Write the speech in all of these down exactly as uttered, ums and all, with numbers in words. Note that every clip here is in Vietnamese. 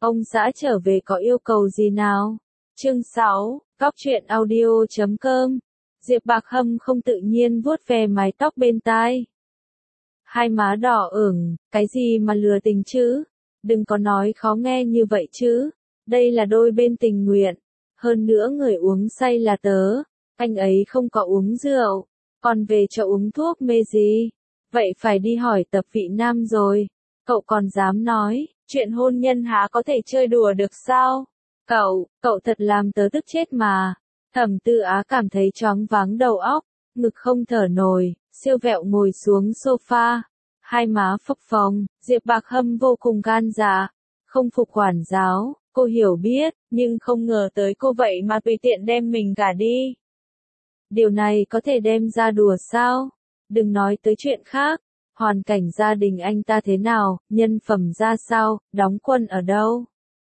Ông xã trở về có yêu cầu gì nào? Chương sáu, Góc truyện audio chấm com. Diệp Bạc Hâm không tự nhiên vuốt ve mái tóc bên tai. Hai má đỏ ửng, cái gì mà lừa tình chứ? Đừng có nói khó nghe như vậy chứ. Đây là đôi bên tình nguyện. Hơn nữa người uống say là tớ. Anh ấy không có uống rượu. Còn về cho uống thuốc mê gì? Vậy phải đi hỏi Tập Vị Nam rồi. Cậu còn dám nói, chuyện hôn nhân há có thể chơi đùa được sao? Cậu, cậu thật làm tớ tức chết mà. Thẩm Tư Á cảm thấy choáng váng đầu óc, ngực không thở nổi, siêu vẹo ngồi xuống sofa. Hai má phập phồng, Diệp Bạc Hâm vô cùng gan dạ. Không phục quản giáo, cô hiểu biết, nhưng không ngờ tới cô vậy mà tùy tiện đem mình gả đi. Điều này có thể đem ra đùa sao? Đừng nói tới chuyện khác. Hoàn cảnh gia đình anh ta thế nào, nhân phẩm ra sao, đóng quân ở đâu.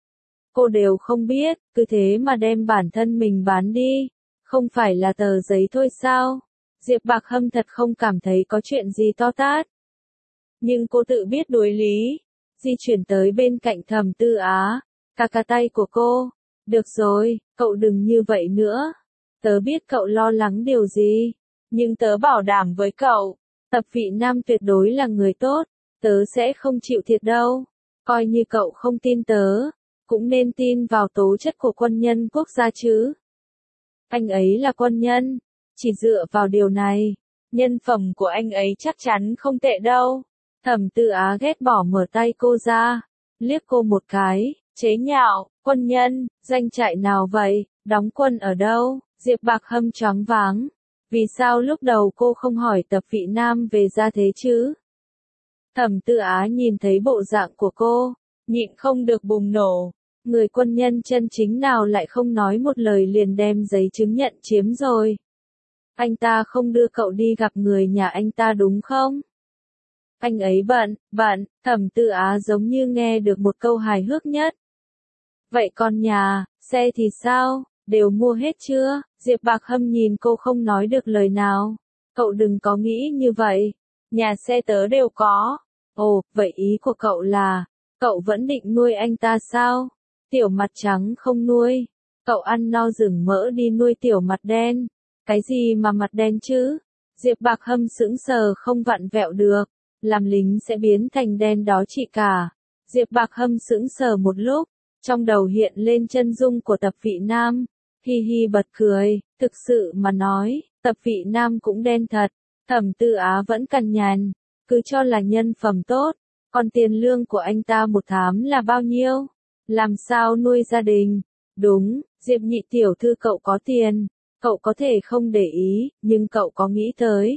Cô đều không biết, cứ thế mà đem bản thân mình bán đi. Không phải là tờ giấy thôi sao? Diệp Bạc Hâm thật không cảm thấy có chuyện gì to tát. Nhưng cô tự biết đối lý. Di chuyển tới bên cạnh Thẩm Tư Á. Cà cà tay của cô. Được rồi, cậu đừng như vậy nữa. Tớ biết cậu lo lắng điều gì. Nhưng tớ bảo đảm với cậu. Tập Vị Nam tuyệt đối là người tốt, tớ sẽ không chịu thiệt đâu. Coi như cậu không tin tớ, cũng nên tin vào tố chất của quân nhân quốc gia chứ. Anh ấy là quân nhân, chỉ dựa vào điều này, nhân phẩm của anh ấy chắc chắn không tệ đâu. Thẩm Tư Á ghét bỏ mở tay cô ra, liếc cô một cái, chế nhạo, quân nhân, danh trại nào vậy, đóng quân ở đâu, Diệp Bạc Hâm choáng váng. Vì sao lúc đầu cô không hỏi Tập Vị Nam về gia thế chứ? Thẩm Tư Á nhìn thấy bộ dạng của cô, nhịn không được bùng nổ. Người quân nhân chân chính nào lại không nói một lời liền đem giấy chứng nhận chiếm rồi. Anh ta không đưa cậu đi gặp người nhà anh ta đúng không? Anh ấy bận, bận, Thẩm Tư Á giống như nghe được một câu hài hước nhất. Vậy còn nhà, xe thì sao? Đều mua hết chưa? Diệp Bạc Hâm nhìn cô không nói được lời nào. Cậu đừng có nghĩ như vậy. Nhà xe tớ đều có. Ồ, vậy ý của cậu là, cậu vẫn định nuôi anh ta sao? Tiểu mặt trắng không nuôi. Cậu ăn no rừng mỡ đi nuôi tiểu mặt đen. Cái gì mà mặt đen chứ? Diệp Bạc Hâm sững sờ không vặn vẹo được. Làm lính sẽ biến thành đen đó chị cả. Diệp Bạc Hâm sững sờ một lúc. Trong đầu hiện lên chân dung của Tập Vị Nam. Hi hi bật cười, thực sự mà nói, Tập Vị Nam cũng đen thật. Thẩm Tư Á vẫn cằn nhằn, cứ cho là nhân phẩm tốt, còn tiền lương của anh ta một tháng là bao nhiêu? Làm sao nuôi gia đình? Đúng, Diệp nhị tiểu thư cậu có tiền, cậu có thể không để ý, nhưng cậu có nghĩ tới.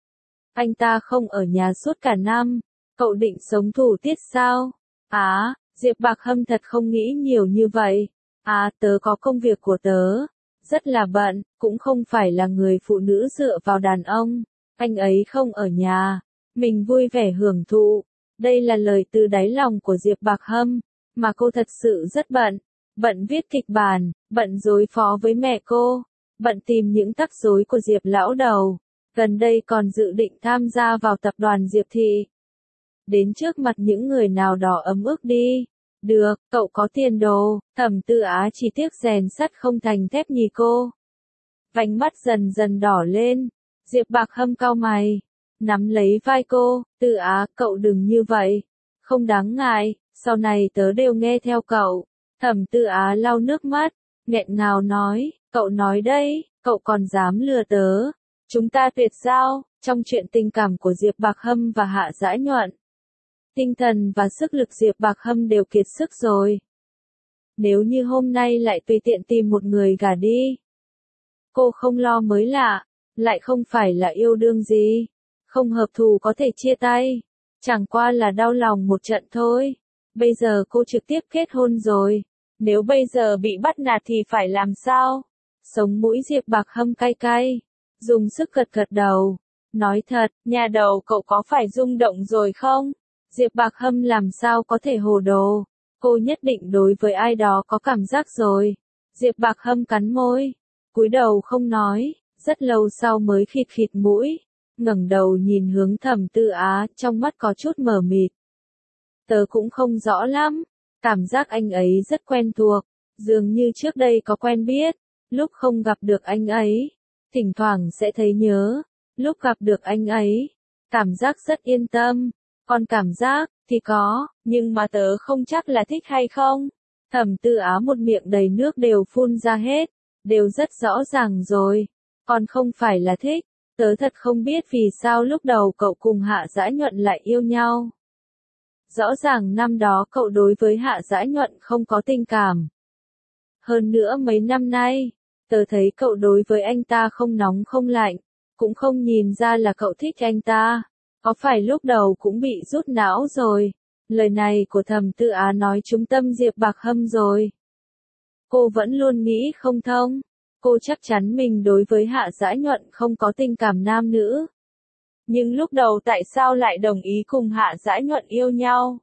Anh ta không ở nhà suốt cả năm, cậu định sống thủ tiết sao? Á, Diệp Bạc Hâm thật không nghĩ nhiều như vậy. À, tớ có công việc của tớ, rất là bận, cũng không phải là người phụ nữ dựa vào đàn ông, anh ấy không ở nhà, mình vui vẻ hưởng thụ. Đây là lời từ đáy lòng của Diệp Bạc Hâm, mà cô thật sự rất bận, bận viết kịch bản, bận đối phó với mẹ cô, bận tìm những tắc rối của Diệp lão đầu, gần đây còn dự định tham gia vào tập đoàn Diệp Thị. Đến trước mặt những người nào đó ấm ức đi. Được, cậu có tiền đồ. Thẩm Tư Á chỉ tiếc rèn sắt không thành thép nhì cô. Vành mắt dần dần đỏ lên. Diệp Bạc Hâm cau mày, nắm lấy vai cô. Tư Á, cậu đừng như vậy. Không đáng ngại, sau này tớ đều nghe theo cậu. Thẩm Tư Á lau nước mắt, nghẹn ngào nói, cậu nói đây, cậu còn dám lừa tớ. Chúng ta tuyệt giao. Trong chuyện tình cảm của Diệp Bạc Hâm và Hạ Dã Nhuận, tinh thần và sức lực Diệp Bạc Hâm đều kiệt sức rồi. Nếu như hôm nay lại tùy tiện tìm một người gả đi, cô không lo mới lạ, lại không phải là yêu đương gì, không hợp thù có thể chia tay, chẳng qua là đau lòng một trận thôi. Bây giờ cô trực tiếp kết hôn rồi, nếu bây giờ bị bắt nạt thì phải làm sao? Sống mũi Diệp Bạc Hâm cay cay, dùng sức gật gật đầu, nói thật, nhà đầu cậu có phải rung động rồi không? Diệp Bạc Hâm làm sao có thể hồ đồ, cô nhất định đối với ai đó có cảm giác rồi. Diệp Bạc Hâm cắn môi, cúi đầu không nói, rất lâu sau mới khịt khịt mũi, ngẩng đầu nhìn hướng Thẩm Tư Á, trong mắt có chút mờ mịt. Tớ cũng không rõ lắm, Cảm giác anh ấy rất quen thuộc, dường như trước đây có quen biết, lúc không gặp được anh ấy, thỉnh thoảng sẽ thấy nhớ, lúc gặp được anh ấy, cảm giác rất yên tâm, còn cảm giác thì có, nhưng mà tớ không chắc là thích hay không. Thẩm Tư Á một miệng đầy nước đều phun ra hết, đều rất rõ ràng rồi, còn không phải là thích, tớ thật không biết vì sao lúc đầu cậu cùng Hạ Dã Nhuận lại yêu nhau. Rõ ràng năm đó cậu đối với Hạ Dã Nhuận không có tình cảm. Hơn nữa mấy năm nay, tớ thấy cậu đối với anh ta không nóng không lạnh, cũng không nhìn ra là cậu thích anh ta. Có phải lúc đầu cũng bị rút não rồi? Lời này của Thẩm Tư Á nói trúng tâm Diệp Bạc Hâm rồi. Cô vẫn luôn nghĩ không thông. Cô chắc chắn mình đối với Hạ Dã Nhuận không có tình cảm nam nữ. Nhưng lúc đầu tại sao lại đồng ý cùng Hạ Dã Nhuận yêu nhau?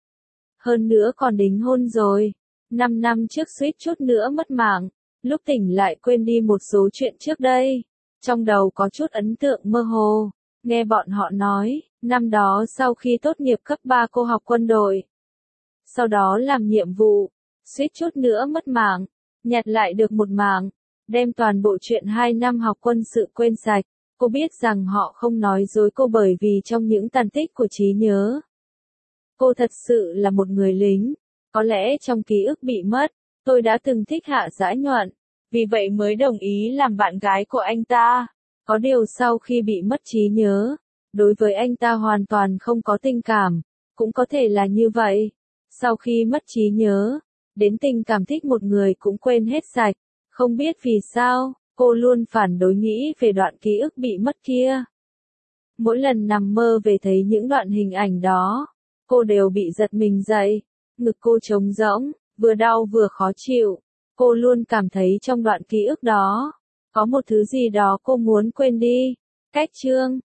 Hơn nữa còn đính hôn rồi. Năm năm trước suýt chút nữa mất mạng. Lúc tỉnh lại quên đi một số chuyện trước đây. Trong đầu có chút ấn tượng mơ hồ. Nghe bọn họ nói, năm đó sau khi tốt nghiệp cấp ba cô học quân đội. Sau đó làm nhiệm vụ, suýt chút nữa mất mạng, nhặt lại được một mạng, đem toàn bộ chuyện hai năm học quân sự quên sạch. Cô biết rằng họ không nói dối cô bởi vì trong những tàn tích của trí nhớ. Cô thật sự là một người lính, có lẽ trong ký ức bị mất, tôi đã từng thích Hạ Dã Nhuận, vì vậy mới đồng ý làm bạn gái của anh ta. Có điều sau khi bị mất trí nhớ, đối với anh ta hoàn toàn không có tình cảm, cũng có thể là như vậy. Sau khi mất trí nhớ, đến tình cảm thích một người cũng quên hết sạch, không biết vì sao, cô luôn phản đối nghĩ về đoạn ký ức bị mất kia. Mỗi lần nằm mơ về thấy những đoạn hình ảnh đó, cô đều bị giật mình dậy, ngực cô trống rỗng, vừa đau vừa khó chịu. Cô luôn cảm thấy trong đoạn ký ức đó, có một thứ gì đó cô muốn quên đi. Cách chương